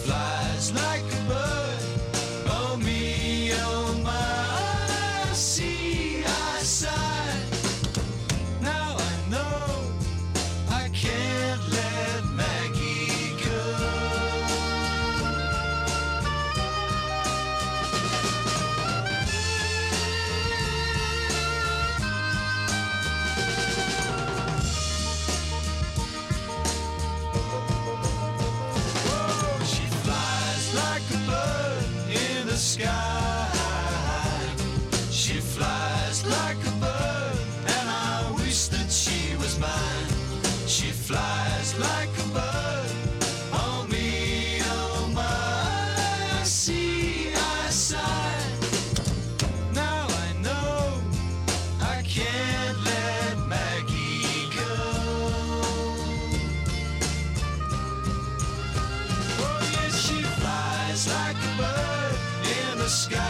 flies like a bird. Oh me, oh my, see I sigh. Now I know I can't let Maggie go. Oh, she flies like a bird in the sky. She flies like a bird, and I wish that she was mine. She flies like a bird. Oh me, oh my, see I sigh. Now I know I can't let Maggie go. Oh yes, she flies like a bird in the sky.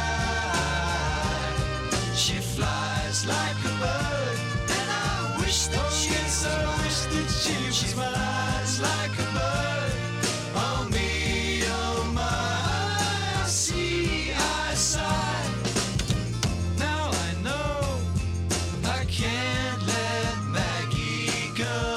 She flies like a bird, and I wish that she was mine. Flies like a bird. Oh me, oh my, see I sigh. Now I know I can't let Maggie go.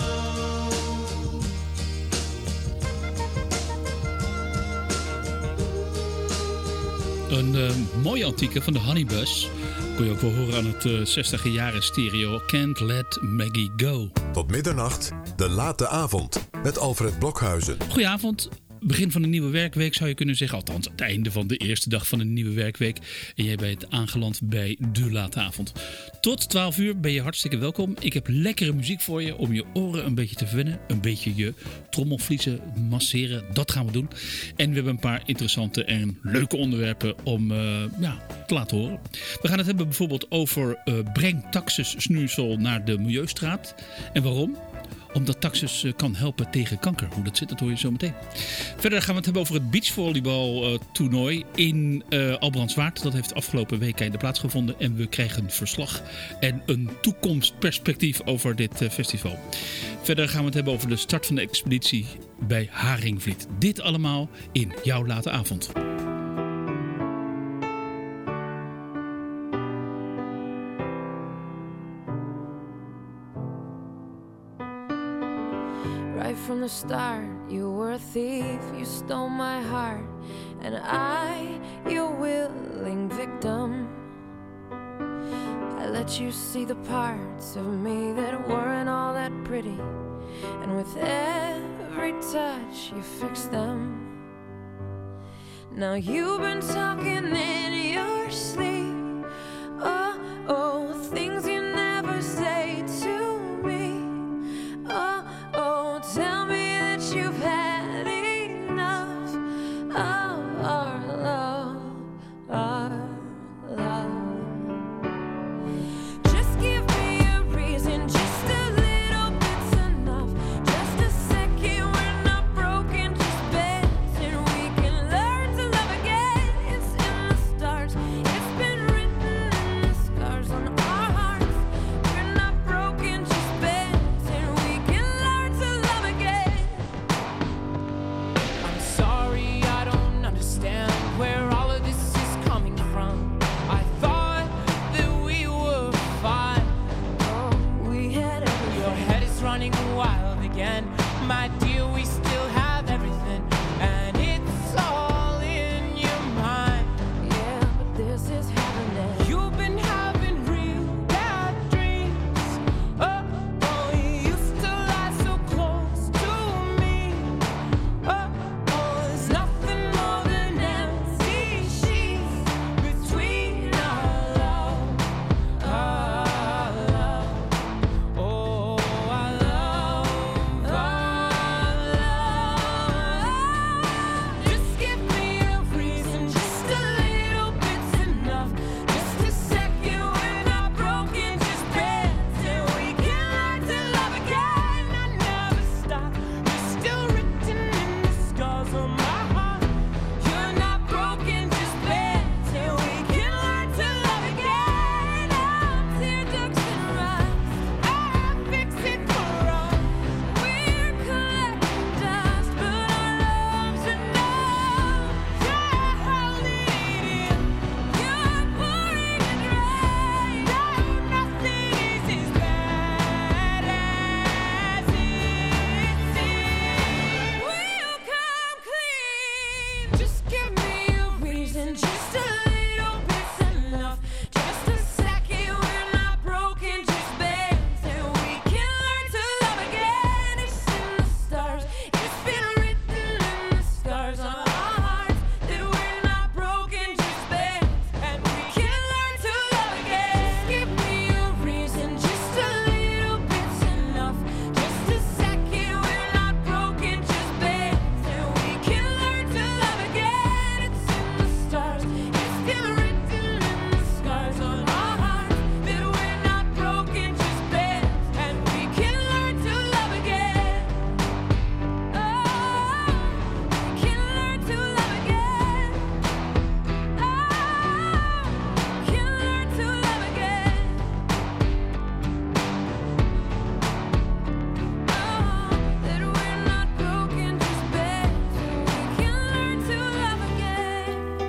Een mooie antieke van de Honeybus. Kon je ook wel horen aan het 60e jaren stereo. Can't Let Maggie Go. Tot middernacht, de late avond met Alfred Blokhuizen. Goedenavond. Begin van een nieuwe werkweek zou je kunnen zeggen. Althans, het einde van de eerste dag van een nieuwe werkweek. En jij bent aangeland bij de late avond. Tot 12 uur ben je hartstikke welkom. Ik heb lekkere muziek voor je om je oren een beetje te verwennen. Een beetje je trommelvliezen masseren. Dat gaan we doen. En we hebben een paar interessante en leuke onderwerpen om te laten horen. We gaan het hebben bijvoorbeeld over breng Taxus Snuisel naar de Milieustraat. En waarom? Omdat Taxus kan helpen tegen kanker. Hoe dat zit, dat hoor je zo meteen. Verder gaan we het hebben over het beachvolleybal toernooi in Albrandswaard. Dat heeft afgelopen week einde plaatsgevonden. En we krijgen een verslag en een toekomstperspectief over dit festival. Verder gaan we het hebben over de start van de expeditie bij Haringvliet. Dit allemaal in jouw late avond. Right from the start, you were a thief, you stole my heart, and I, your willing victim. I let you see the parts of me that weren't all that pretty, and with every touch you fixed them. Now you've been talking in your sleep, oh, oh, things you never say to me, oh, oh, tell me that you've had enough of our love, our love. Just give me a reason, just a little bit's enough. Just a second, we're not broken, just bends, and we can learn to love again. It's in the stars, it's been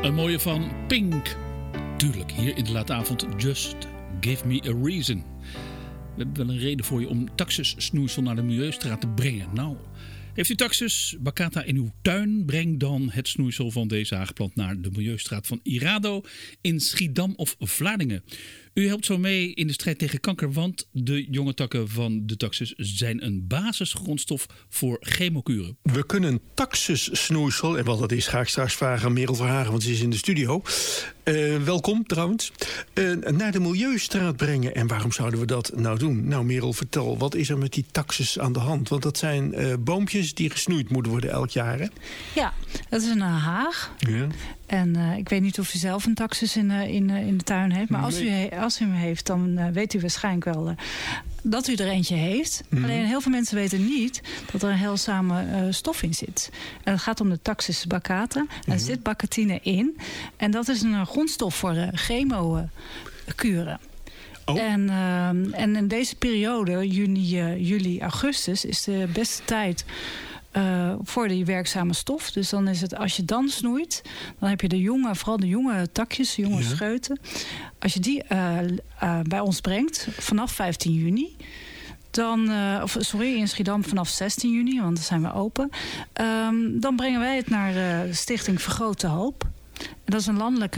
Een mooie van Pink. Tuurlijk, hier in de late avond. Just give me a reason. We hebben wel een reden voor je om Taxus snoeisel naar de Milieustraat te brengen. Nou, heeft u Taxus baccata in uw tuin? Breng dan het snoeisel van deze haagplant naar de Milieustraat van Irado in Schiedam of Vlaardingen. U helpt zo mee in de strijd tegen kanker, want de jonge takken van de Taxus zijn een basisgrondstof voor chemokuren. We kunnen Taxus snoeisel, en wat dat is ga ik straks vragen aan Merel Verhagen, want ze is in de studio. Welkom trouwens. Naar de Milieustraat brengen. En waarom zouden we dat nou doen? Nou Merel, vertel, wat is er met die Taxus aan de hand? Want dat zijn boompjes die gesnoeid moeten worden elk jaar, hè? Ja, dat is een haag. Ja. En ik weet niet of u zelf een Taxus in de tuin heeft. Maar als u hem heeft, dan weet u waarschijnlijk wel dat u er eentje heeft. Mm-hmm. Alleen heel veel mensen weten niet dat er een heilzame stof in zit. En het gaat om de Taxus baccata. Er zit bacatine in. En dat is een grondstof voor chemokuren. Oh. En in deze periode, juni, juli, augustus, is de beste tijd voor die werkzame stof. Dus dan is het, als je dan snoeit, dan heb je vooral de jonge takjes, de jonge scheuten. Als je die bij ons brengt, vanaf 15 juni... in Schiedam vanaf 16 juni, want dan zijn we open. Dan brengen wij het naar Stichting Vergrote Hoop. En dat is een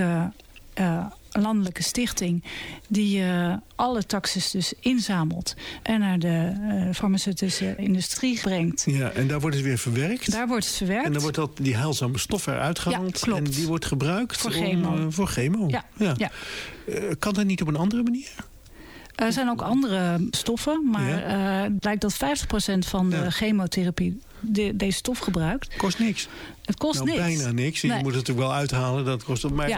landelijke stichting die alle taxes dus inzamelt en naar de farmaceutische industrie brengt. Ja, en daar wordt het weer verwerkt? Daar wordt het verwerkt. En dan wordt die heilzame stof eruit gehaald. Ja, klopt. En die wordt gebruikt voor chemo. Ja. Kan dat niet op een andere manier? Er zijn ook andere stoffen, maar het blijkt dat 50% van de chemotherapie deze stof gebruikt. Kost niks. Het kost niks. Bijna niks. Nee. Je moet het natuurlijk wel uithalen. Dat kost, maar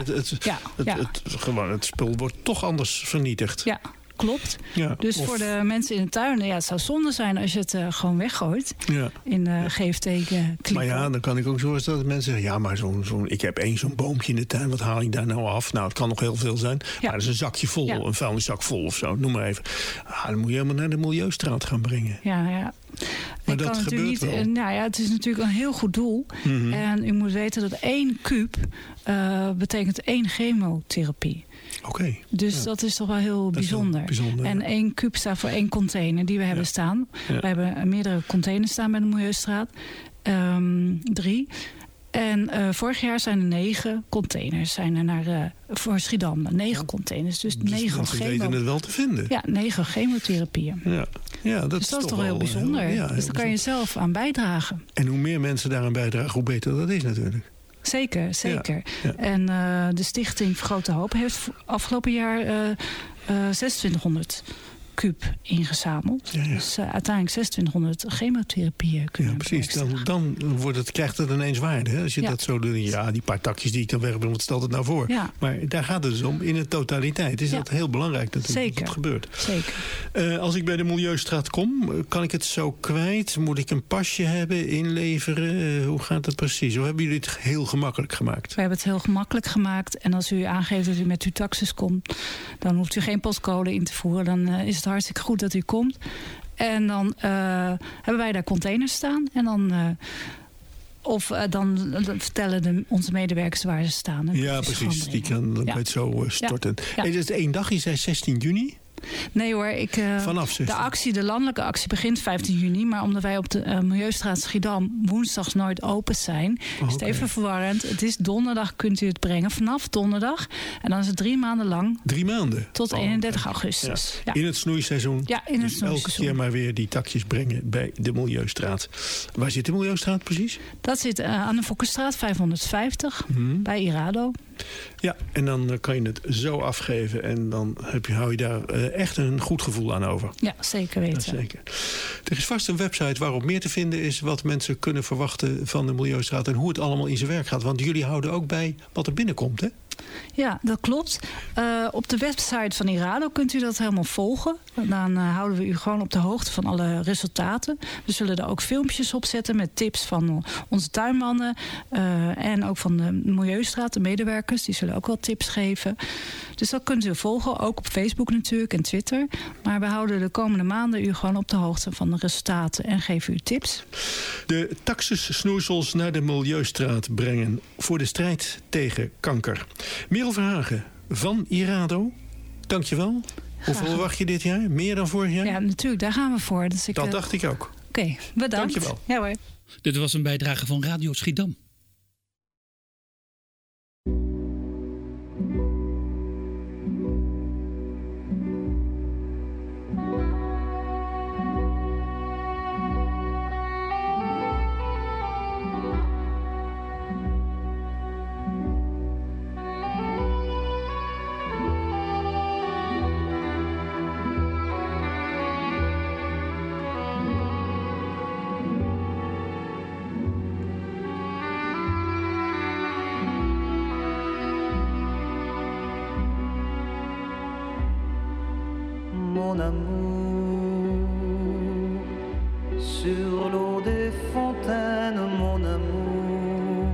het spul wordt toch anders vernietigd. Ja, klopt. Ja, dus voor de mensen in de tuin, het zou zonde zijn als je het gewoon weggooit in de GFT-kliniek. Maar ja, dan kan ik ook zo voorstellen dat mensen zeggen, ja, maar ik heb zo'n boompje in de tuin, wat haal ik daar nou af? Nou, het kan nog heel veel zijn. Maar dat is een zakje vol, een vuilniszak vol of zo, noem maar even. Dan moet je helemaal naar de Milieustraat gaan brengen. Ja. Maar dat gebeurt wel. Het is natuurlijk een heel goed doel. Mm-hmm. En u moet weten dat 1 kuub betekent 1 chemotherapie. Oké. Dus dat is toch wel heel bijzonder. En 1 kuub staat voor 1 container die we hebben staan. Ja. We hebben meerdere containers staan bij de Milieustraat. 3. En vorig jaar zijn er 9 containers voor Schiedam. 9 containers, dus 9 chemo. Weten het wel te vinden. Ja, 9 chemotherapieën. Ja, dat is toch wel heel bijzonder. Dus daar kan je zelf aan bijdragen. En hoe meer mensen daaraan bijdragen, hoe beter dat is natuurlijk. Zeker. Ja. En de Stichting Vergrote Hoop heeft afgelopen jaar 2600 kuub ingezameld. Ja. Dus uiteindelijk 2600 chemotherapieën kunnen. Ja, precies. Dan krijgt het ineens waarde. Hè? Als je dat zo doet. Ja, die paar takjes die ik dan wegbreng, wat stelt het nou voor? Ja. Maar daar gaat het dus om. In de totaliteit is dat heel belangrijk dat het gebeurt. Zeker. Als ik bij de Milieustraat kom, kan ik het zo kwijt? Moet ik een pasje hebben, inleveren? Hoe gaat het precies? Hoe hebben jullie het heel gemakkelijk gemaakt? We hebben het heel gemakkelijk gemaakt. En als u aangeeft dat u met uw taxus komt, dan hoeft u geen postcode in te voeren. Dan is het hartstikke goed dat u komt. En dan hebben wij daar containers staan. En dan vertellen onze medewerkers waar ze staan. Ja, precies. Die kan je het zo storten. Ja. Hey, dat is 1 dag. Je zei 16 juni? Nee hoor, vanaf 16. De landelijke actie begint 15 juni. Maar omdat wij op de Milieustraat Schiedam woensdags nooit open zijn, is het even verwarrend. Het is donderdag, kunt u het brengen. Vanaf donderdag. En dan is het 3 maanden lang. 3 maanden? Tot 31 augustus. Ja. In het snoeiseizoen. Ja, in het snoeiseizoen. Elke keer maar weer die takjes brengen bij de Milieustraat. Waar zit de Milieustraat precies? Dat zit aan de Fokkerstraat 550 bij Irado. Ja, en dan kan je het zo afgeven en dan hou je daar echt een goed gevoel aan over. Ja, zeker weten. Zeker. Er is vast een website waarop meer te vinden is wat mensen kunnen verwachten van de Milieustraat en hoe het allemaal in zijn werk gaat. Want jullie houden ook bij wat er binnenkomt, hè? Ja, dat klopt. Op de website van Irado kunt u dat helemaal volgen. Dan houden we u gewoon op de hoogte van alle resultaten. We zullen er ook filmpjes op zetten met tips van onze tuinmannen. En ook van de Milieustraat, de medewerkers. Die zullen ook wel tips geven. Dus dat kunt u volgen, ook op Facebook natuurlijk en Twitter. Maar we houden de komende maanden u gewoon op de hoogte van de resultaten en geven u tips. De taxussnoeisels naar de Milieustraat brengen voor de strijd tegen kanker. Merel Verhagen van Irado, dankjewel. Hoeveel verwacht je dit jaar? Meer dan vorig jaar? Ja, natuurlijk, daar gaan we voor. Dus dat dacht ik ook. Oké, bedankt. Dankjewel. Ja hoor. Dit was een bijdrage van Radio Schiedam. Mon amour, sur l'eau des fontaines, mon amour,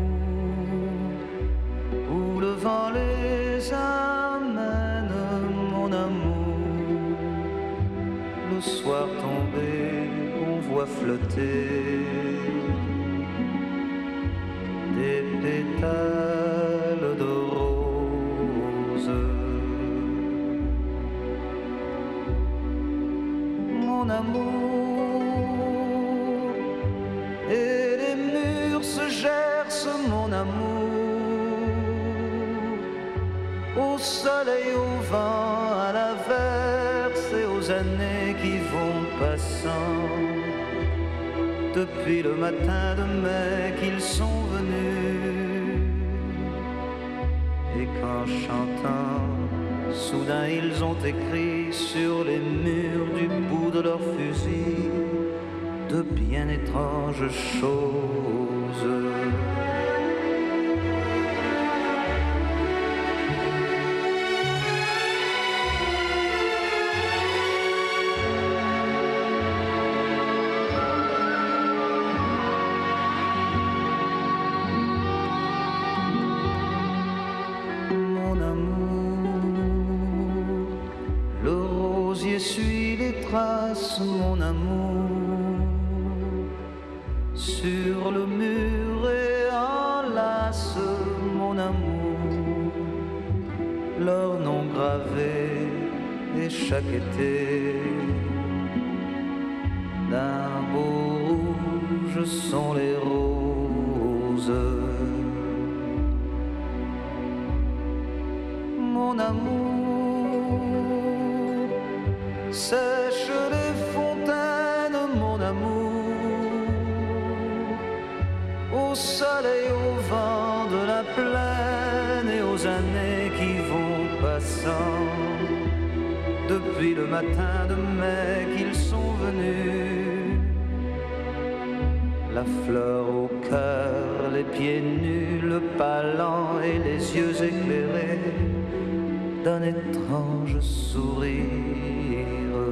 où le vent les amène, mon amour. Le soir tombé, on voit flotter des pétales de rose. Mon amour, et les murs se gercent, mon amour, au soleil, au vent, à l'averse et aux années qui vont passant, depuis le matin de mai qu'ils sont venus. Et qu'en chantant, soudain ils ont écrit sur les murs du bout de leurs fusils de bien étranges choses. Suis les traces, mon amour, sur le mur et enlace, mon amour, leur nom gravé et chaque été d'un beau rouge sont les roses. Mon amour, sèche les fontaines, mon amour, au soleil, au vent de la plaine et aux années qui vont passant, depuis le matin de mai qu'ils sont venus. La fleur au cœur, les pieds nus, le pas lent et les yeux éclairés d'un étrange sourire.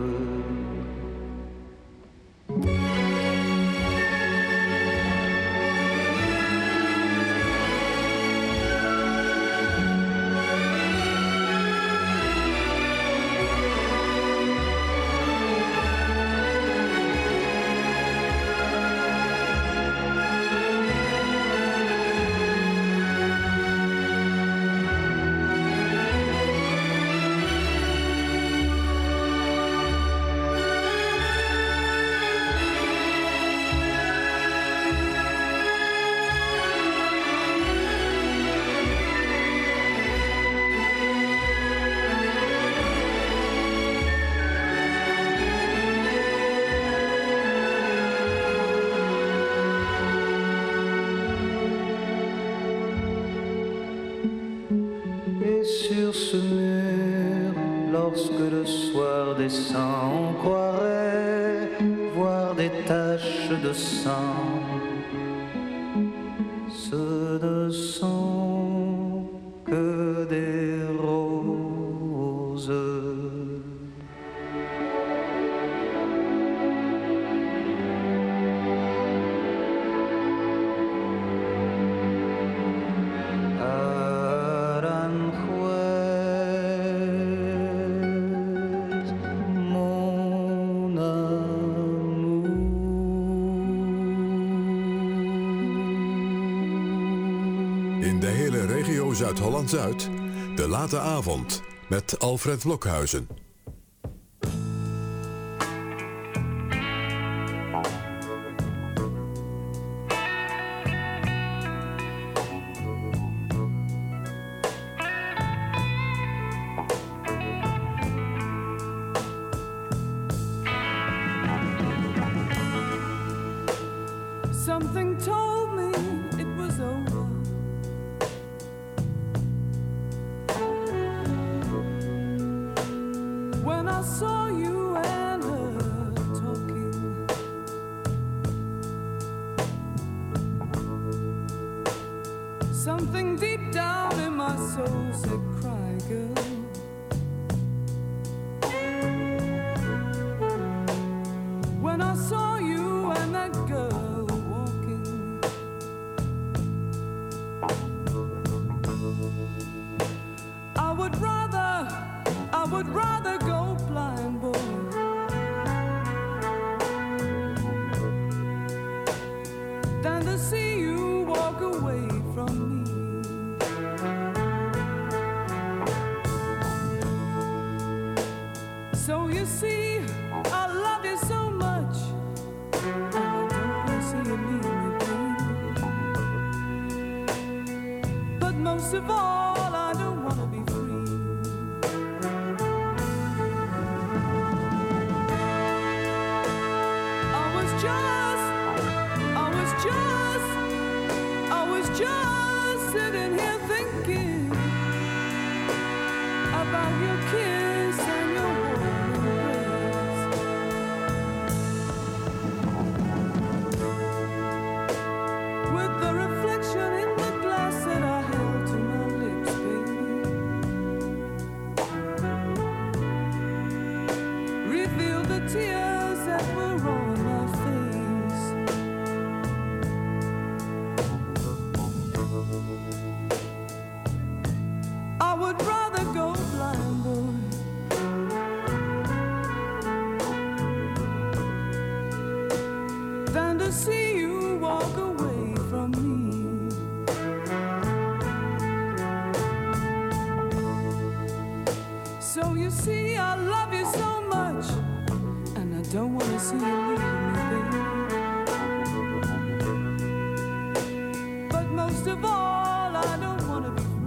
Sur ce mur, lorsque le soir descend, on croirait voir des taches de sang. Ce ne sont que In de hele regio Zuid-Holland-Zuid, de late avond met Alfred Blokhuizen. Something told me it was over. When I saw you and her talking, something deep down in my soul said, cry, girl. When I saw you and that girl walking, I would rather go blind, boy, than to see you walk away from me. So you see, I love you so much, and I don't want to see you leave me, babe. But most of all, I don't want to be free. I was just sitting here thinking about your kiss and your warm embrace. With the reflection in the glass that I held to my lips, baby, revealed the tears that were on my face. I would rather go blind, boy, than to see you walk away from me. So you see, I love you so much, and I don't want to see you leave me, baby. But most of all, I don't want to be free.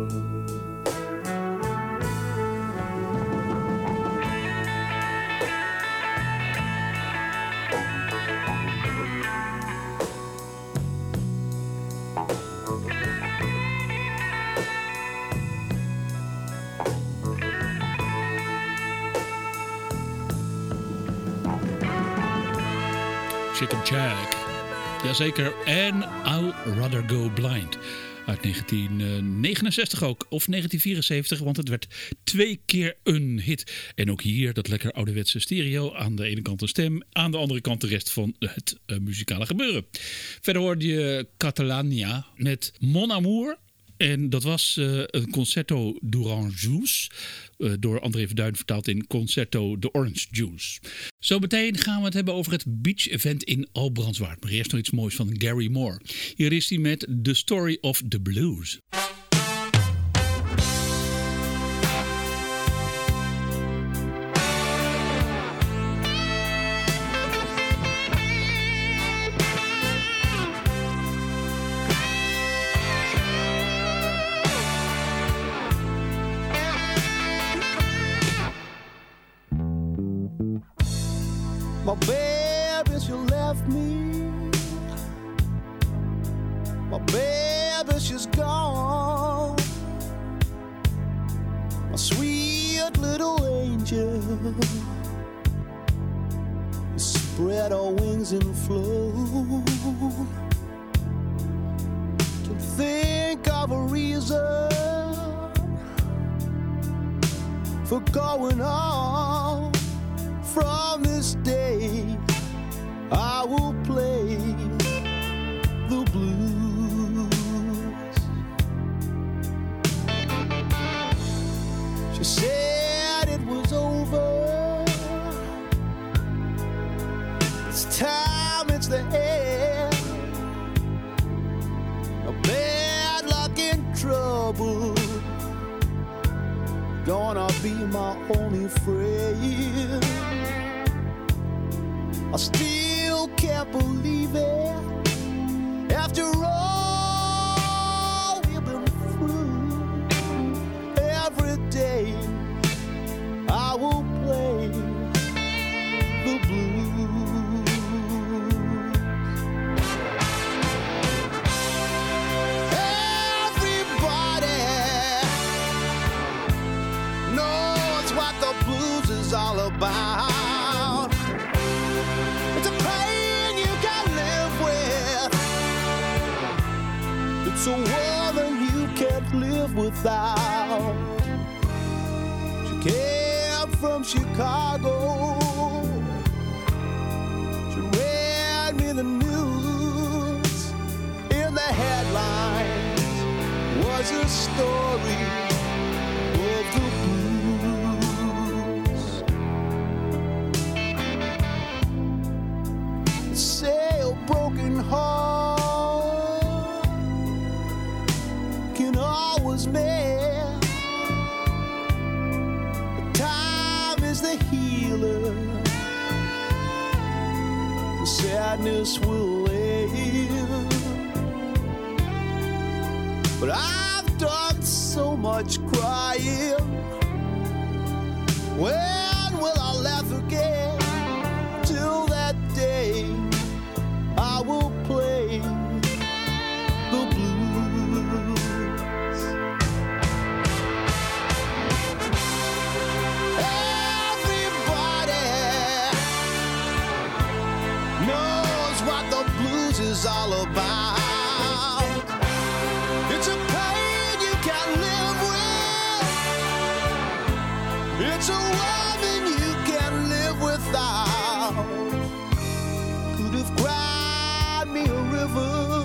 Chicken Jack. Jazeker. En I'll Rather Go Blind. Uit 1969 ook. Of 1974, want het werd 2 keer een hit. En ook hier dat lekker ouderwetse stereo. Aan de ene kant een stem. Aan de andere kant de rest van het muzikale gebeuren. Verder hoorde je Catalania met Mon Amour. En dat was een Concerto d'Orange door André Verduin vertaald in Concerto de Orange Juice. Zo meteen gaan we het hebben over het Beach Event in Albrandswaard. Maar eerst nog iets moois van Gary Moore. Hier is hij met The Story of the Blues. My baby, she left me. My baby, she's gone. My sweet little angel. Spread her wings and flow. Can think of a reason for going on. From this day, I will play the blues. She said it was over. It's time, it's the end. A bad luck trouble. Gonna be my only friend. I still can't believe it. After all we've been through, every day I will play the blues. Everybody knows what the blues is all about. It's a pain you can live with. It's a woman you can't live without. She came from Chicago. She read me the news. In the headlines was a story of the blues. Say a broken heart can always mend. Time is the healer. The sadness will end. But I've done so much crying. When will I laugh again? Till that day I will play the blues. Everybody knows what the blues is all about. It's a pain you can't live with. It's a woman you can't live without. Could have cried me a river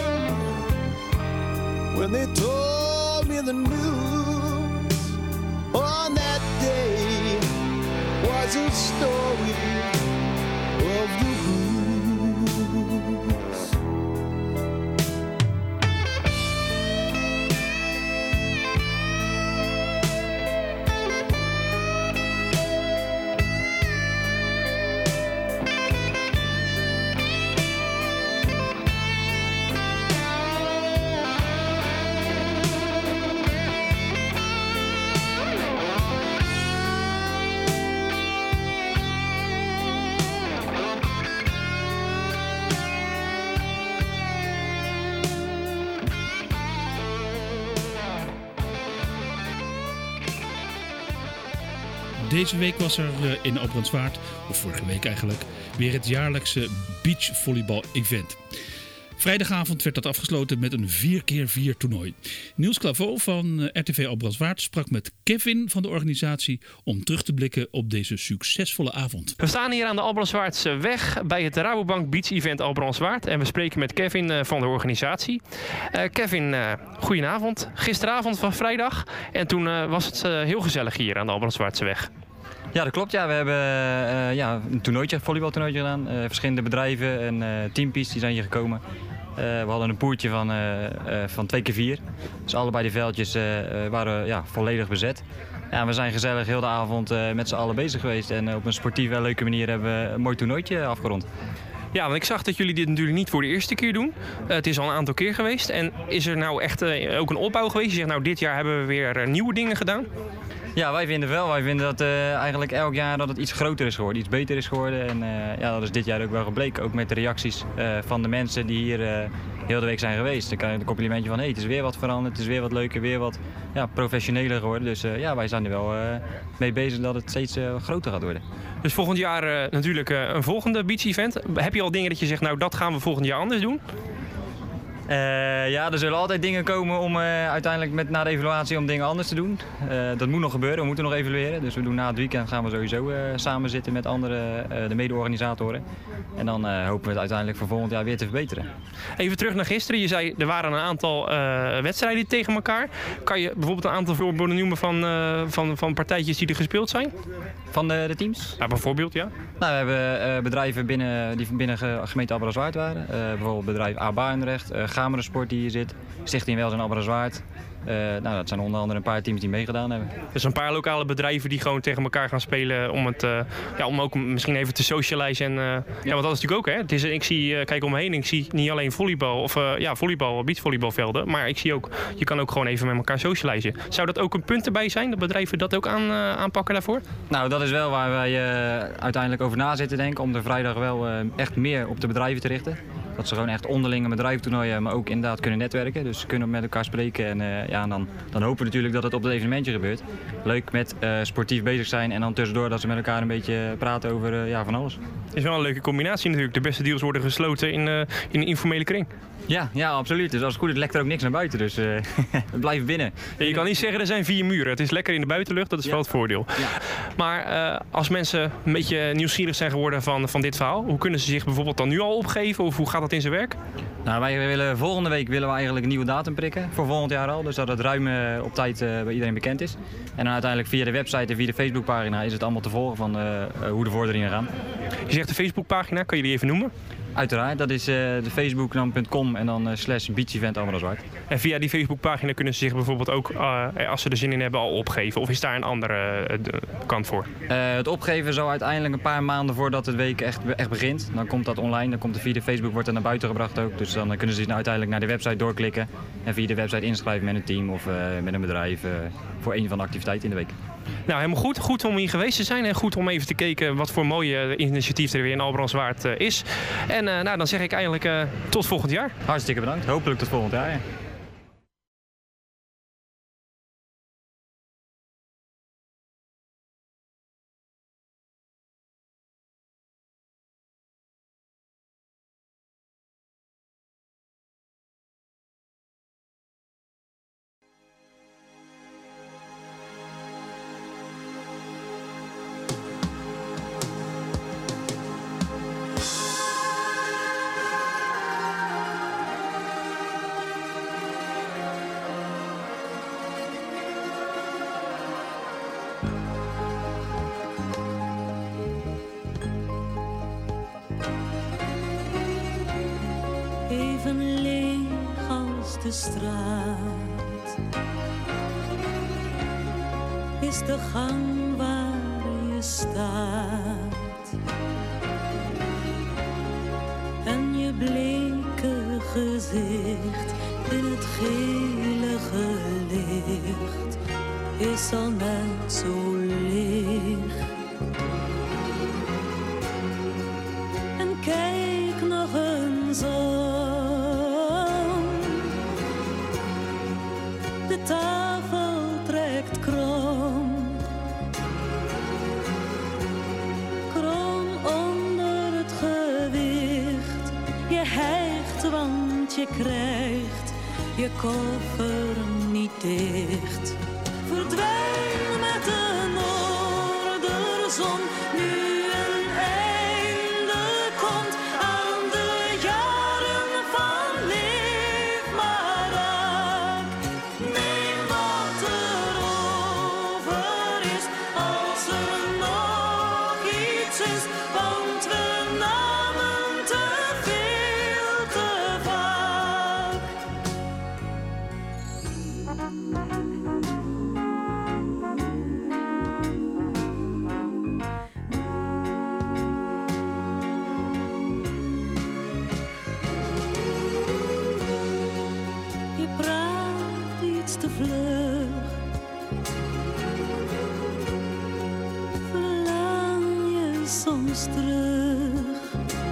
when they told me the news. On that day was a story of the blues. Deze week was er in Albrandswaard, of vorige week eigenlijk, weer het jaarlijkse beachvolleybal-event. Vrijdagavond werd dat afgesloten met een 4x4 toernooi. Niels Claveau van RTV Albrandswaard sprak met Kevin van de organisatie om terug te blikken op deze succesvolle avond. We staan hier aan de Albrandswaardse weg bij het Rabobank Beach Event Albrandswaard en we spreken met Kevin van de organisatie. Kevin, goedenavond. Gisteravond van vrijdag en toen was het heel gezellig hier aan de Albrandswaardse weg. Ja, dat klopt. Ja. We hebben een toernooitje, een volleybaltoernooitje gedaan. Verschillende bedrijven en teampies die zijn hier gekomen. We hadden een poertje van 2x4. Dus allebei de veldjes waren volledig bezet. Ja, we zijn gezellig heel de avond met z'n allen bezig geweest. En op een sportieve en leuke manier hebben we een mooi toernooitje afgerond. Ja, want ik zag dat jullie dit natuurlijk niet voor de eerste keer doen. Het is al een aantal keer geweest. En is er nou echt ook een opbouw geweest? Je zegt nou, dit jaar hebben we weer nieuwe dingen gedaan. Ja, wij vinden wel. Wij vinden dat eigenlijk elk jaar dat het iets groter is geworden, iets beter is geworden. En dat is dit jaar ook wel gebleken. Ook met de reacties van de mensen die hier heel de week zijn geweest. Dan krijg je een complimentje van, het is weer wat veranderd, het is weer wat leuker, weer wat professioneler geworden. Dus wij zijn er wel mee bezig dat het steeds groter gaat worden. Dus volgend jaar natuurlijk een volgende beach event. Heb je al dingen dat je zegt, nou dat gaan we volgend jaar anders doen? Er zullen altijd dingen komen om uiteindelijk na de evaluatie om dingen anders te doen. Dat moet nog gebeuren, we moeten nog evalueren. Dus we doen na het weekend gaan we sowieso samen zitten met de mede-organisatoren. En dan hopen we het uiteindelijk voor volgend jaar weer te verbeteren. Even terug naar gisteren. Je zei er waren een aantal wedstrijden tegen elkaar. Kan je bijvoorbeeld een aantal voorbeelden noemen van partijtjes die er gespeeld zijn? Van de teams? Ja, bijvoorbeeld, ja. Nou, we hebben bedrijven die binnen gemeente Albrandswaard waren. Bijvoorbeeld bedrijf A. Barendrecht, Gamerensport die hier zit. Stichting Welzijn Albrandswaard. Dat zijn onder andere een paar teams die meegedaan hebben. Dus een paar lokale bedrijven die gewoon tegen elkaar gaan spelen om ook misschien even te socializen. Want dat is natuurlijk ook, hè. Ik kijk om me heen en ik zie niet alleen volleybal of beachvolleybalvelden, maar ik zie ook, je kan ook gewoon even met elkaar socializen. Zou dat ook een punt erbij zijn, dat bedrijven dat ook aanpakken daarvoor? Nou, dat is wel waar wij uiteindelijk over na zitten denken, om de vrijdag wel echt meer op de bedrijven te richten. Dat ze gewoon echt onderlinge bedrijventoernooien, maar ook inderdaad kunnen netwerken. Dus ze kunnen met elkaar spreken en dan hopen we natuurlijk dat het op het evenementje gebeurt. Leuk met sportief bezig zijn en dan tussendoor dat ze met elkaar een beetje praten over van alles. Het is wel een leuke combinatie natuurlijk. De beste deals worden gesloten in een informele kring. Ja, absoluut. Dus als het goed is, lekt er ook niks naar buiten. Dus we blijven binnen. Ja, je kan niet zeggen er zijn 4 muren. Het is lekker in de buitenlucht, dat is wel het voordeel. Ja. Maar als mensen een beetje nieuwsgierig zijn geworden van dit verhaal, hoe kunnen ze zich bijvoorbeeld dan nu al opgeven? Of hoe gaat dat in zijn werk? Nou, volgende week willen we eigenlijk een nieuwe datum prikken. Voor volgend jaar al. Dus dat het ruim op tijd bij iedereen bekend is. En dan uiteindelijk via de website en via de Facebookpagina is het allemaal te volgen van hoe de vorderingen gaan. Je zegt de Facebookpagina, kan je die even noemen? Uiteraard, dat is de facebook.com en dan /Beach Event Albrandswaard. En via die Facebookpagina kunnen ze zich bijvoorbeeld ook, als ze er zin in hebben, al opgeven? Of is daar een andere kant voor? Het opgeven zou uiteindelijk een paar maanden voordat het week echt begint. Dan komt dat online, dan komt via de Facebook, wordt er naar buiten gebracht ook. Dus dan kunnen ze zich uiteindelijk naar de website doorklikken en via de website inschrijven met een team of met een bedrijf voor een van de activiteiten in de week. Nou, helemaal goed. Goed om hier geweest te zijn en goed om even te kijken wat voor mooie initiatief er weer in Albrandswaard is. En dan zeg ik eigenlijk tot volgend jaar. Hartstikke bedankt. Hopelijk tot volgend jaar. Ja. Even leeg als de straat is de gang waar je staat en je bleke gezicht in het gelige licht is al net zo leeg. En kijk nog eens om. De tafel trekt krom, krom onder het gewicht. Je hijgt, want je krijgt je koffer niet dicht. Verdwijn met de noorderzon, nu een einde komt aan de jaren van leef maar raak. Neem wat er over is, als er nog iets is, want we namen te veel te vaak. Je praat iets te vlug, verlang je soms terug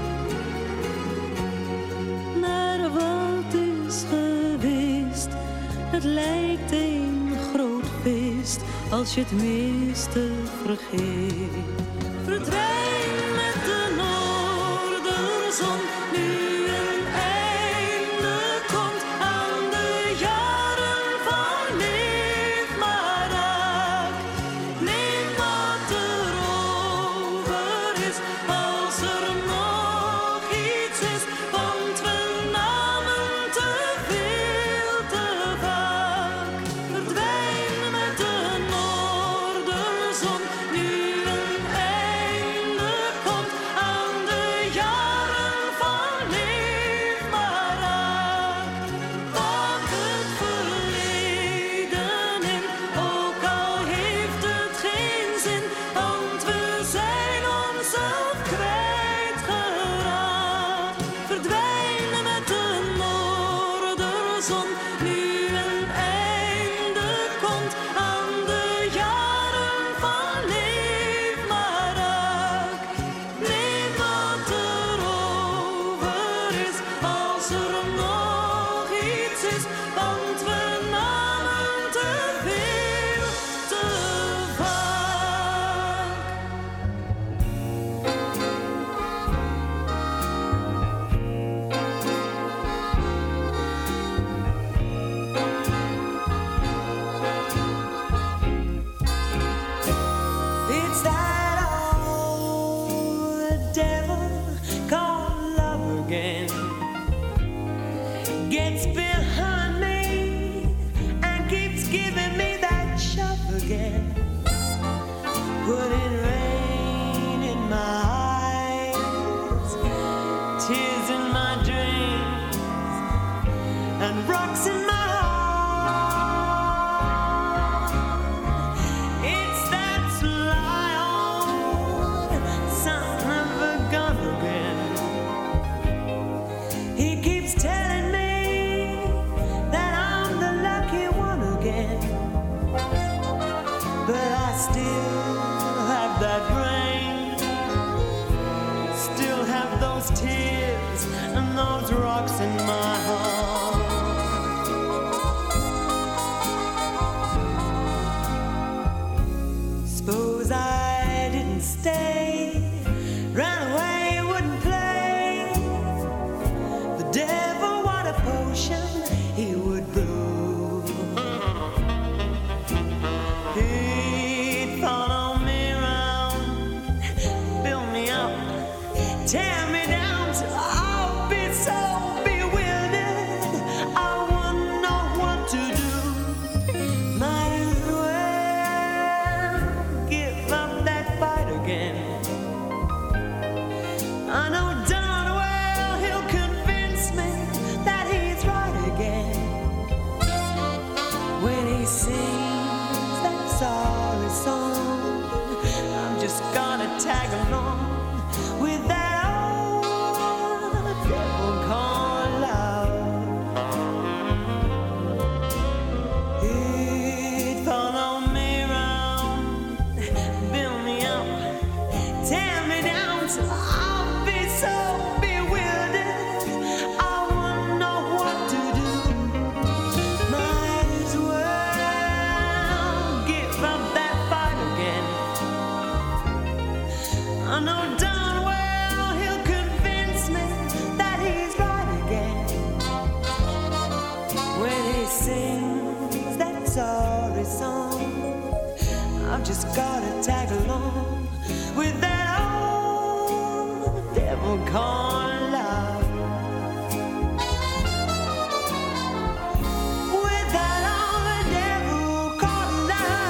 naar wat is geweest. Het lijkt een groot feest als je het meeste vergeet. Verdwijn met de noorderzon, nu een einde komt aan de jaren van leef maar raak. Neem wat er over is, als er nog iets is, want we namen te veel te vaak. Verdwijn met de noorderzon, nu een einde komt aan de jaren van leef. those rocks in my heart. Suppose I didn't stay, ran away, wouldn't play. The devil, what a potion he would brew. He'd follow me around, build me up, tear me down till I'll be so bewildered I wouldn't know what to do. Might as well give up that fight again. I know darn well he'll convince me that he's right again when he sings that sorry song. I'm just gonna tag along with that old devil called love. He'd follow me around, build me up, tear me down till I'll be so bewildered I wouldn't know what to do. Might as well give up that fight again. I know darn well he'll convince me that he's right again when he sings that sorry song. I've just gotta tag along with that old devil called love. With that old devil called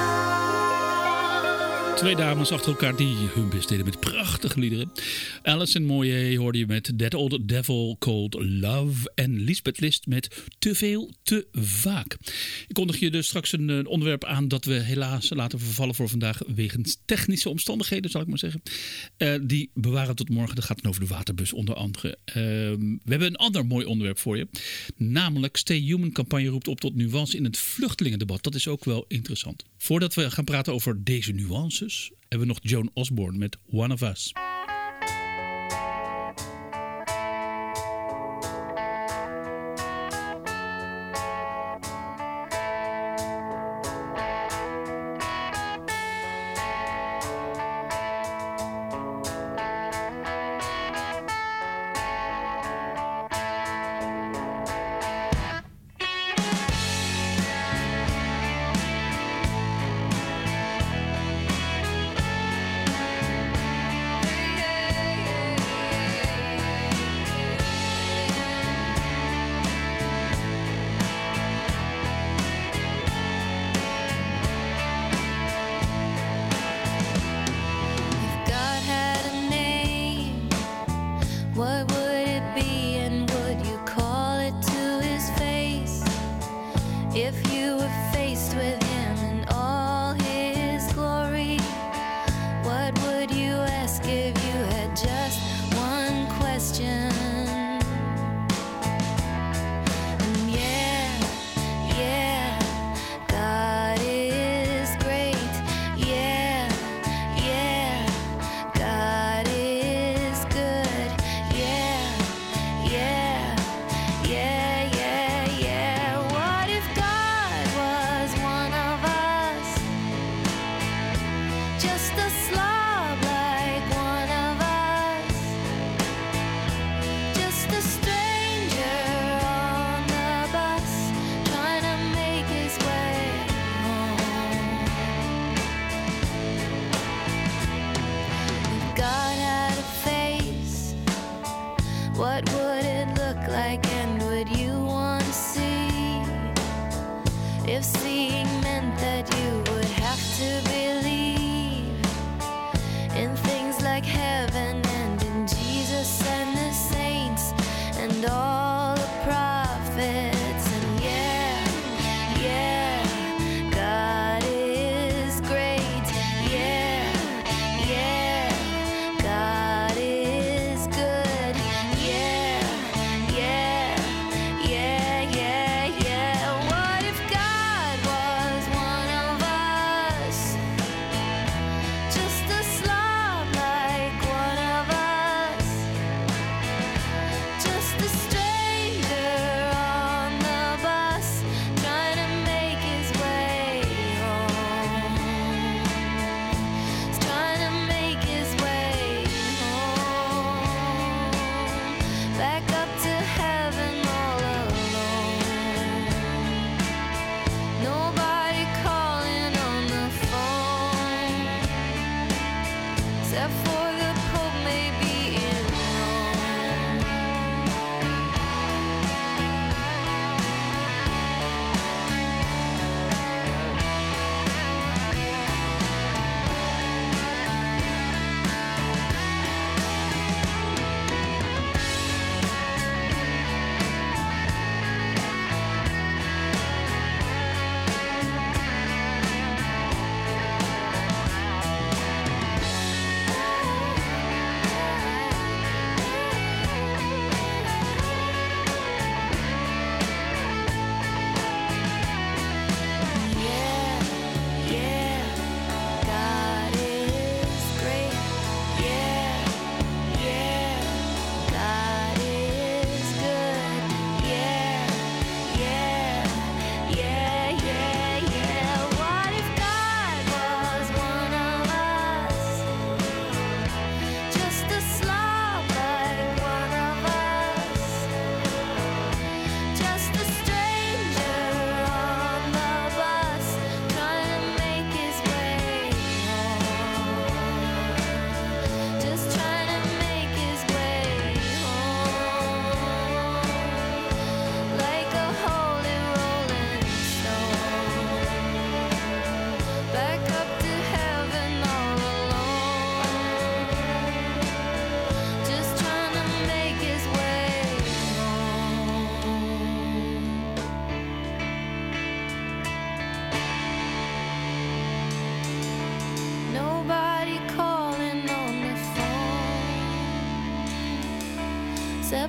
love. Twee dames achter elkaar die hun best deden met prachtige liederen. Alison Moyet hoorde je met That Old Devil Called Love. En Lisbeth List met Te Veel, Te Vaak. Ik kondig je dus straks een onderwerp aan dat we helaas laten vervallen voor vandaag. Wegens technische omstandigheden, zal ik maar zeggen. Die bewaren tot morgen. Dat gaat dan over de waterbus onder andere. We hebben een ander mooi onderwerp voor je. Namelijk Stay Human campagne roept op tot nuance in het vluchtelingendebat. Dat is ook wel interessant. Voordat we gaan praten over deze nuances, hebben we nog Joan Osborne met One of Us. What would it be and would you call it to his face if you were faced with him in all his glory? What would you ask if you had just one question? And yeah, God is great. Yeah, God is good. Yeah. What if God was one of us? Just a slob like one of us. Just a stranger on the bus trying to make his way home. If God had a face, what would it look like and would you want to see? If seeing meant that you would have to believe in things like heaven and in Jesus and the saints and all the prophets. And yeah, God is great. Yeah, God is good. Yeah. What if God was one of us? Just a slob like one of us. Just a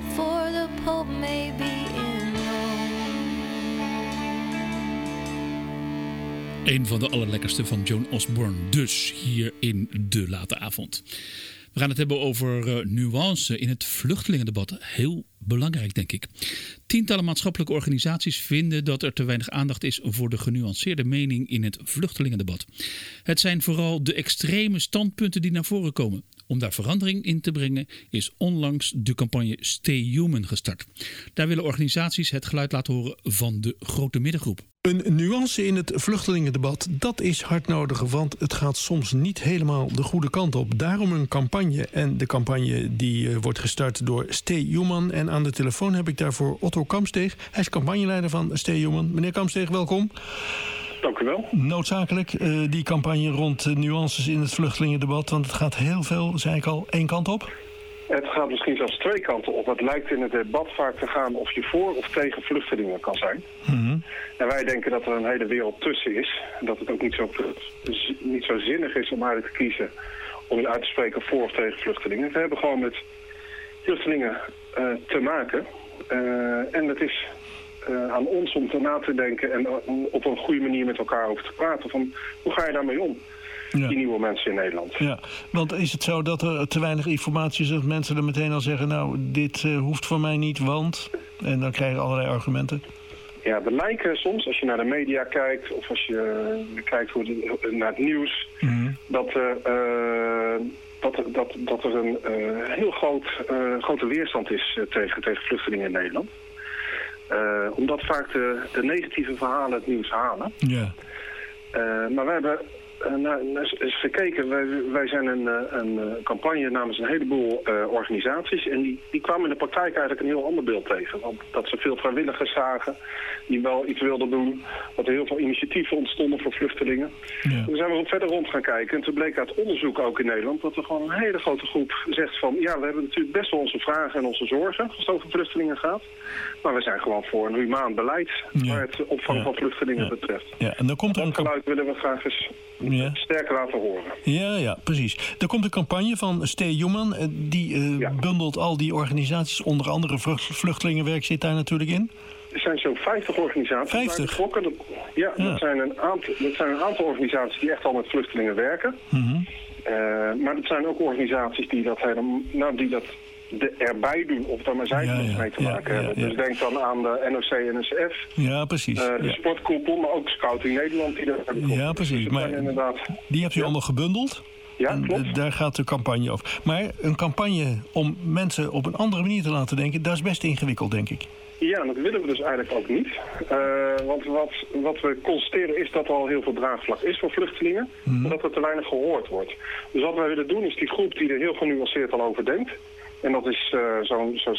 except for the Pope maybe in Rome. Een van de allerlekkerste van Joan Osborne, dus hier in De Late Avond. We gaan het hebben over nuance in het vluchtelingendebat. Heel belangrijk, denk ik. Tientallen maatschappelijke organisaties vinden dat er te weinig aandacht is voor de genuanceerde mening in het vluchtelingendebat. Het zijn vooral de extreme standpunten die naar voren komen. Om daar verandering in te brengen is onlangs de campagne Stay Human gestart. Daar willen organisaties het geluid laten horen van de grote middengroep. Een nuance in het vluchtelingendebat, dat is hard nodig, want het gaat soms niet helemaal de goede kant op. Daarom een campagne. En de campagne die wordt gestart door Stay Human. En aan de telefoon heb ik daarvoor Otto Kamsteeg. Hij is campagneleider van Stay Human. Meneer Kamsteeg, welkom. Dank u wel. Noodzakelijk die campagne rond nuances in het vluchtelingendebat, want het gaat heel veel, zei ik al, één kant op. Het gaat misschien zelfs twee kanten op. Het lijkt in het debat vaak te gaan of je voor of tegen vluchtelingen kan zijn. Mm-hmm. En wij denken dat er een hele wereld tussen is. En dat het ook niet zo zinnig is om eigenlijk te kiezen om je uit te spreken voor of tegen vluchtelingen. We hebben gewoon met vluchtelingen te maken. En het is aan ons om na te denken en op een goede manier met elkaar over te praten. Van, hoe ga je daarmee om? Ja. Die nieuwe mensen in Nederland. Ja, want is het zo dat er te weinig informatie is, dat mensen er meteen al zeggen, nou, dit hoeft voor mij niet, want... En dan krijg je allerlei argumenten. Ja, er lijken soms, als je naar de media kijkt, of als je kijkt naar het nieuws, mm-hmm. dat er een heel grote weerstand is tegen vluchtelingen in Nederland. Omdat vaak de negatieve verhalen het nieuws halen. Ja. Maar wij hebben eens gekeken. Wij zijn een campagne namens een heleboel organisaties. En die kwamen in de praktijk eigenlijk een heel ander beeld tegen. Want dat ze veel vrijwilligers zagen die wel iets wilden doen. Dat er heel veel initiatieven ontstonden voor vluchtelingen. Ja. Toen zijn we verder rond gaan kijken. En toen bleek uit onderzoek ook in Nederland dat er gewoon een hele grote groep zegt van... Ja, we hebben natuurlijk best wel onze vragen en onze zorgen als het over vluchtelingen gaat. Maar we zijn gewoon voor een humaan beleid waar het opvang van vluchtelingen betreft. Ja, en dan komt er een geluid willen we graag eens sterker laten horen. Ja, precies. Er komt een campagne van Stay Human. Die bundelt al die organisaties, onder andere vluchtelingenwerk zit daar natuurlijk in. Er zijn zo'n 50 organisaties 50? betrokken. Dat zijn een aantal organisaties die echt al met vluchtelingen werken. Mm-hmm. Maar dat zijn ook organisaties die dat erbij doen of daar maar zij mee te maken hebben. Dus denk dan aan de NOC-NSF, de sportkoepel, maar ook Scouting Nederland die daar hebben. Ja, precies. Dus maar die hebt u allemaal gebundeld? Ja, klopt. Daar gaat de campagne over. Maar een campagne om mensen op een andere manier te laten denken, dat is best ingewikkeld, denk ik. Ja, dat willen we dus eigenlijk ook niet. Want wat we constateren is dat er al heel veel draagvlak is voor vluchtelingen, maar dat er te weinig gehoord wordt. Dus wat wij willen doen is die groep die er heel genuanceerd al over denkt, en dat is zo'n 75%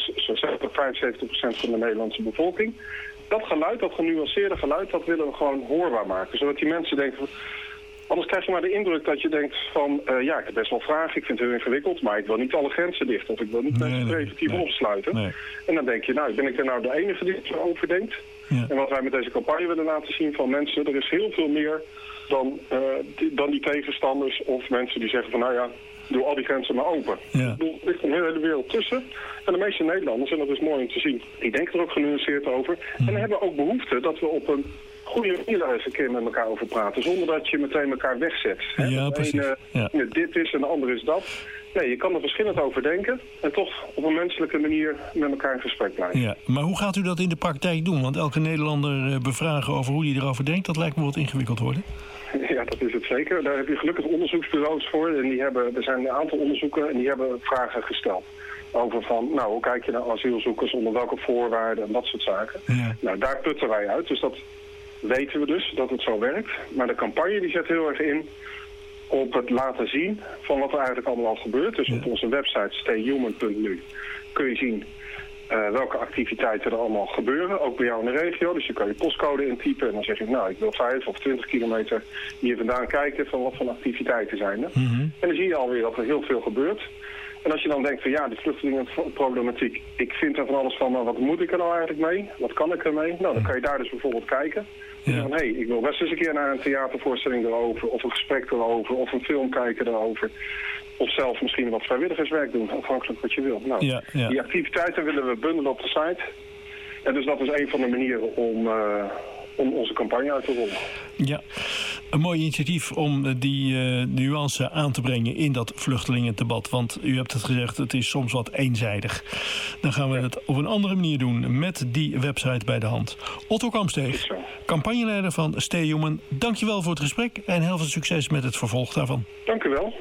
van de Nederlandse bevolking. Dat geluid, dat genuanceerde geluid, dat willen we gewoon hoorbaar maken. Zodat die mensen denken... Anders krijg je maar de indruk dat je denkt van... ik heb best wel vragen, ik vind het heel ingewikkeld... maar ik wil niet alle grenzen dicht of ik wil niet mensen preventief opsluiten. Nee. En dan denk je, ben ik er nou de enige die het over denkt? Ja. En wat wij met deze campagne willen laten zien van mensen... er is heel veel meer dan die tegenstanders of mensen die zeggen van... doe al die grenzen maar open. Ja. Er ligt een hele wereld tussen. En de meeste Nederlanders, en dat is mooi om te zien... die denken er ook genuanceerd over. En hebben ook behoefte dat we op een goede manier eens een keer met elkaar over praten. Zonder dat je meteen elkaar wegzet. Ja, precies. Dit is en de ander is dat. Nee, je kan er verschillend over denken. En toch op een menselijke manier met elkaar in gesprek blijven. Ja, maar hoe gaat u dat in de praktijk doen? Want elke Nederlander bevragen over hoe hij erover denkt... dat lijkt me wat ingewikkeld worden. Ja, dat is het zeker. Daar heb je gelukkig onderzoeksbureaus voor. En er zijn een aantal onderzoeken en die hebben vragen gesteld. Over van, hoe kijk je naar asielzoekers, onder welke voorwaarden en dat soort zaken. Ja. Nou, daar putten wij uit. Dus dat weten we dus, dat het zo werkt. Maar de campagne die zet heel erg in op het laten zien van wat er eigenlijk allemaal al gebeurt. Dus op onze website stayhuman.nu kun je zien welke activiteiten er allemaal gebeuren, ook bij jou in de regio. Dus je kan je postcode intypen en dan zeg je, ik wil 5 of 20 kilometer hier vandaan kijken van wat voor activiteiten zijn er. Mm-hmm. En dan zie je alweer dat er heel veel gebeurt. En als je dan denkt van die vluchtelingenproblematiek, ik vind er van alles van, maar wat moet ik er nou eigenlijk mee? Wat kan ik ermee? Nou, dan kan je daar dus bijvoorbeeld kijken. Ja. Van, ik wil best eens een keer naar een theatervoorstelling erover, of een gesprek erover, of een film kijken erover. Of zelf misschien wat vrijwilligerswerk doen, afhankelijk wat je wil. Nou, die activiteiten willen we bundelen op de site. En dus dat is een van de manieren om onze campagne uit te rollen. Ja, een mooi initiatief om die nuance aan te brengen in dat vluchtelingendebat. Want u hebt het gezegd, het is soms wat eenzijdig. Dan gaan we het op een andere manier doen met die website bij de hand. Otto Kampsteeg, campagneleider van Stay Human. Dank je wel voor het gesprek en heel veel succes met het vervolg daarvan. Dank u wel.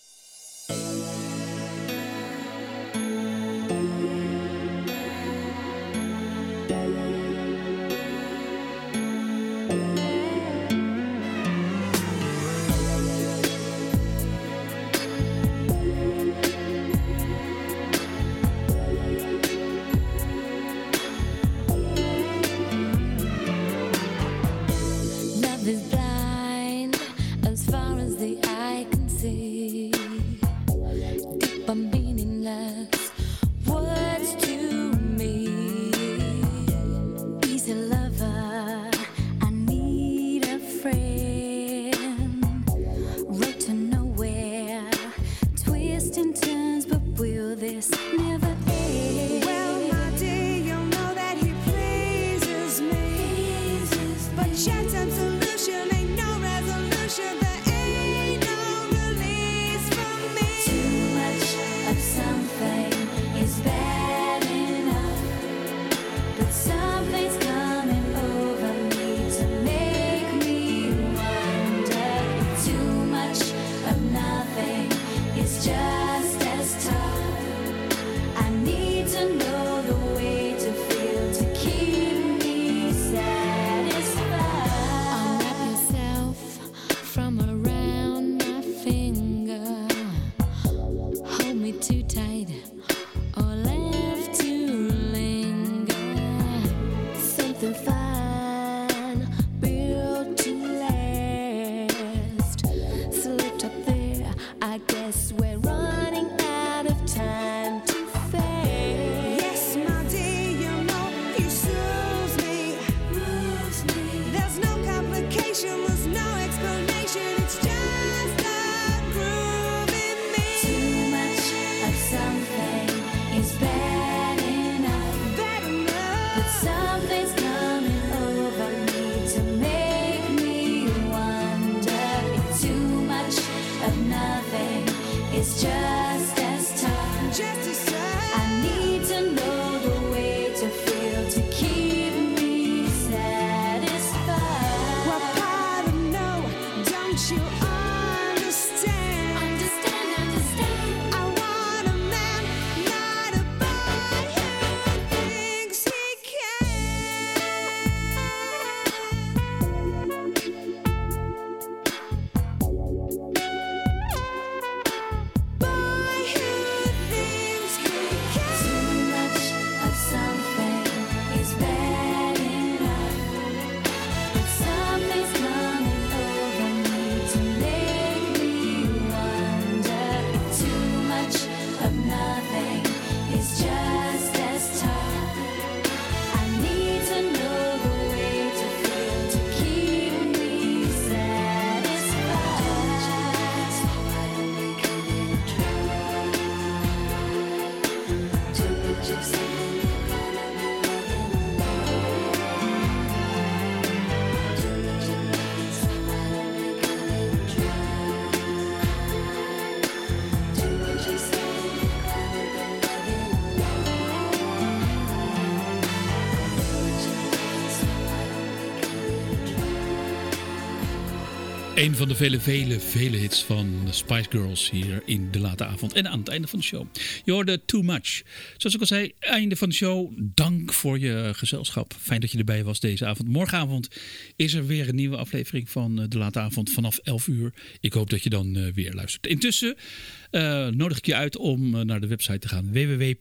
Een van de vele hits van de Spice Girls hier in de late avond. En aan het einde van de show. Je hoorde Too Much. Zoals ik al zei, einde van de show. Dank voor je gezelschap. Fijn dat je erbij was deze avond. Morgenavond is er weer een nieuwe aflevering van de late avond vanaf 11 uur. Ik hoop dat je dan weer luistert. Intussen nodig ik je uit om naar de website te gaan.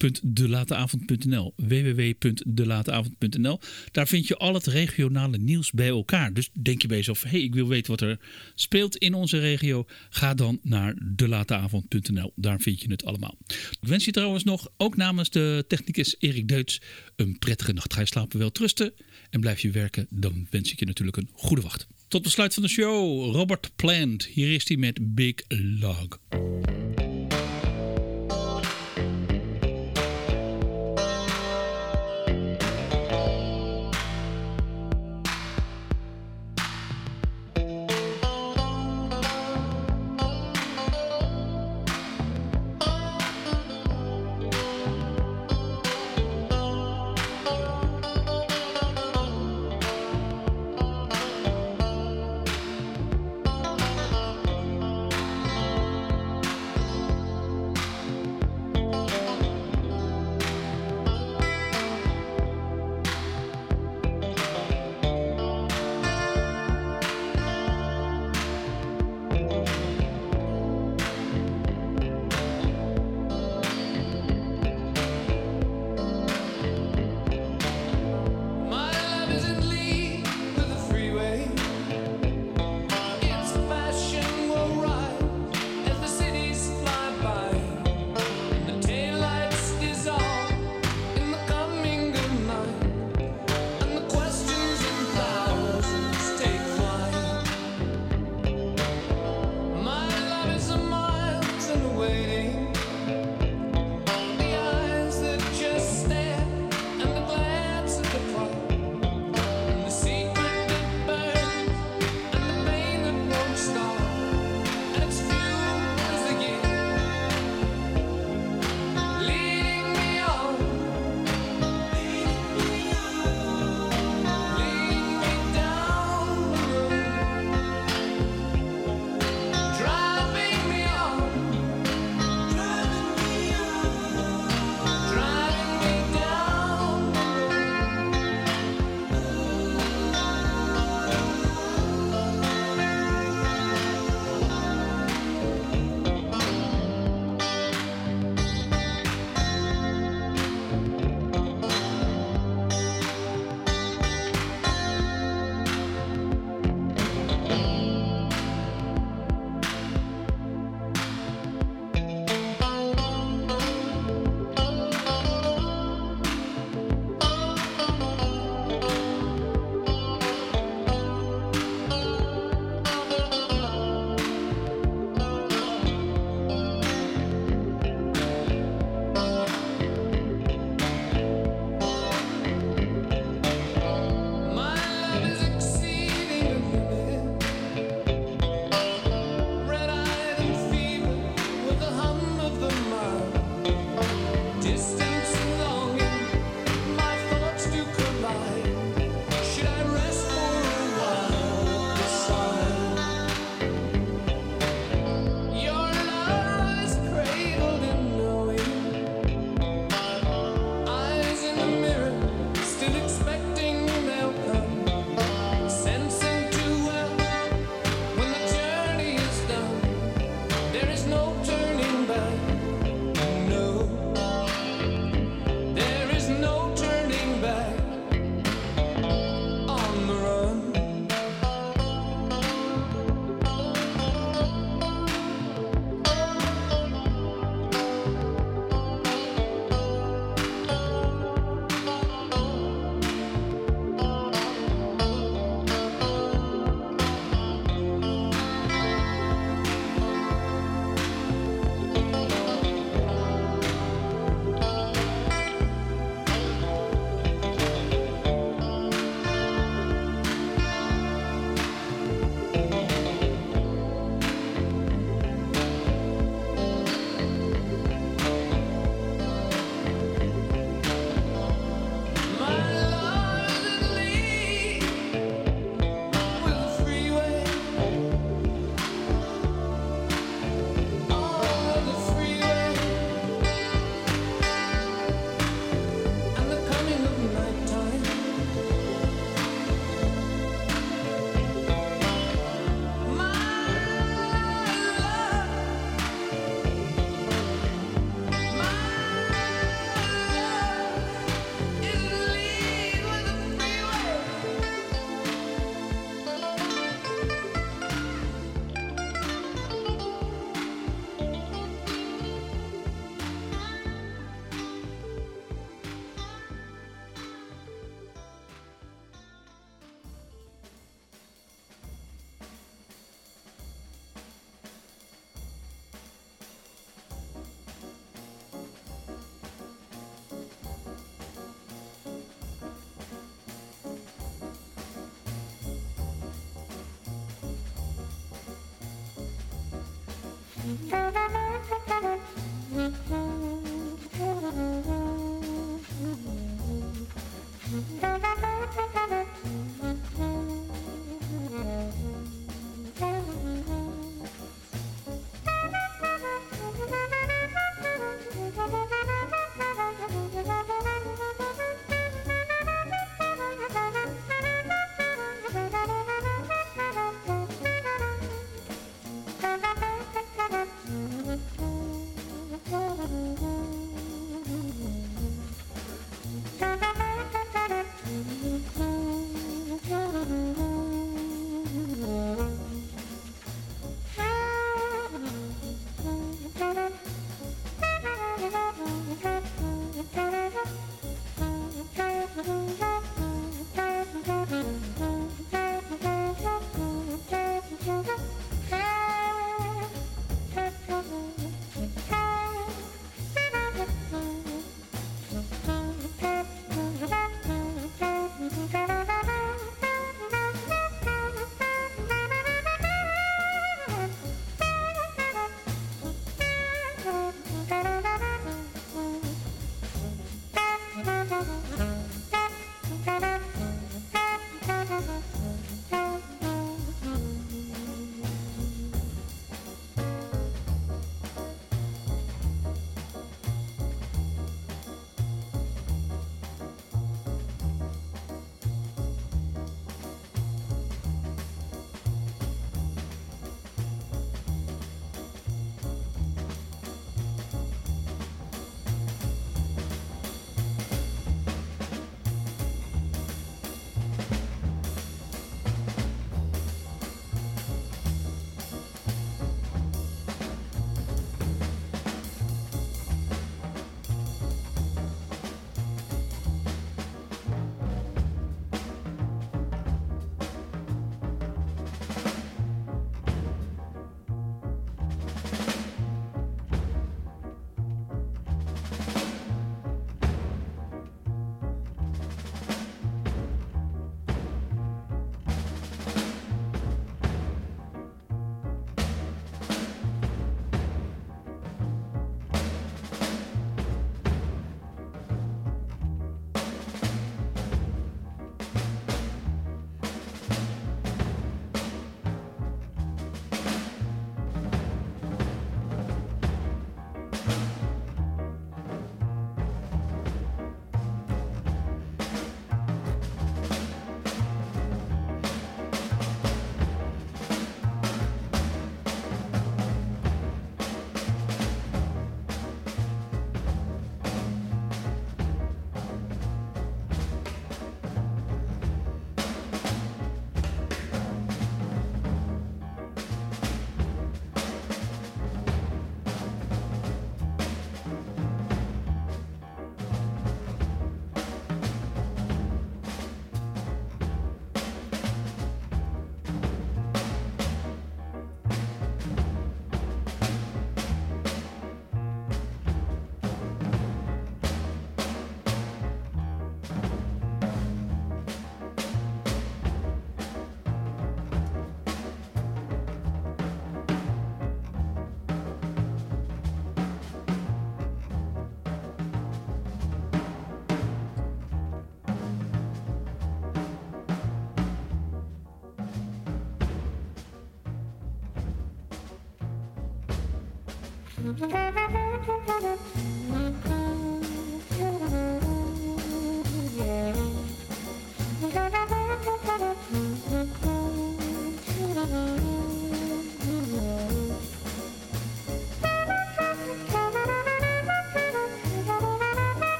www.delateavond.nl www.delateavond.nl. Daar vind je al het regionale nieuws bij elkaar. Dus denk je bij jezelf, hey, ik wil weten wat er speelt in onze regio. Ga dan naar delateavond.nl. Daar vind je het allemaal. Ik wens je trouwens nog, ook namens de technicus Erik Deutz, een prettige nacht. Ga je slapen, wel trusten en blijf je werken. Dan wens ik je natuurlijk een goede wacht. Tot besluit van de show, Robert Plant. Hier is hij met Big Log.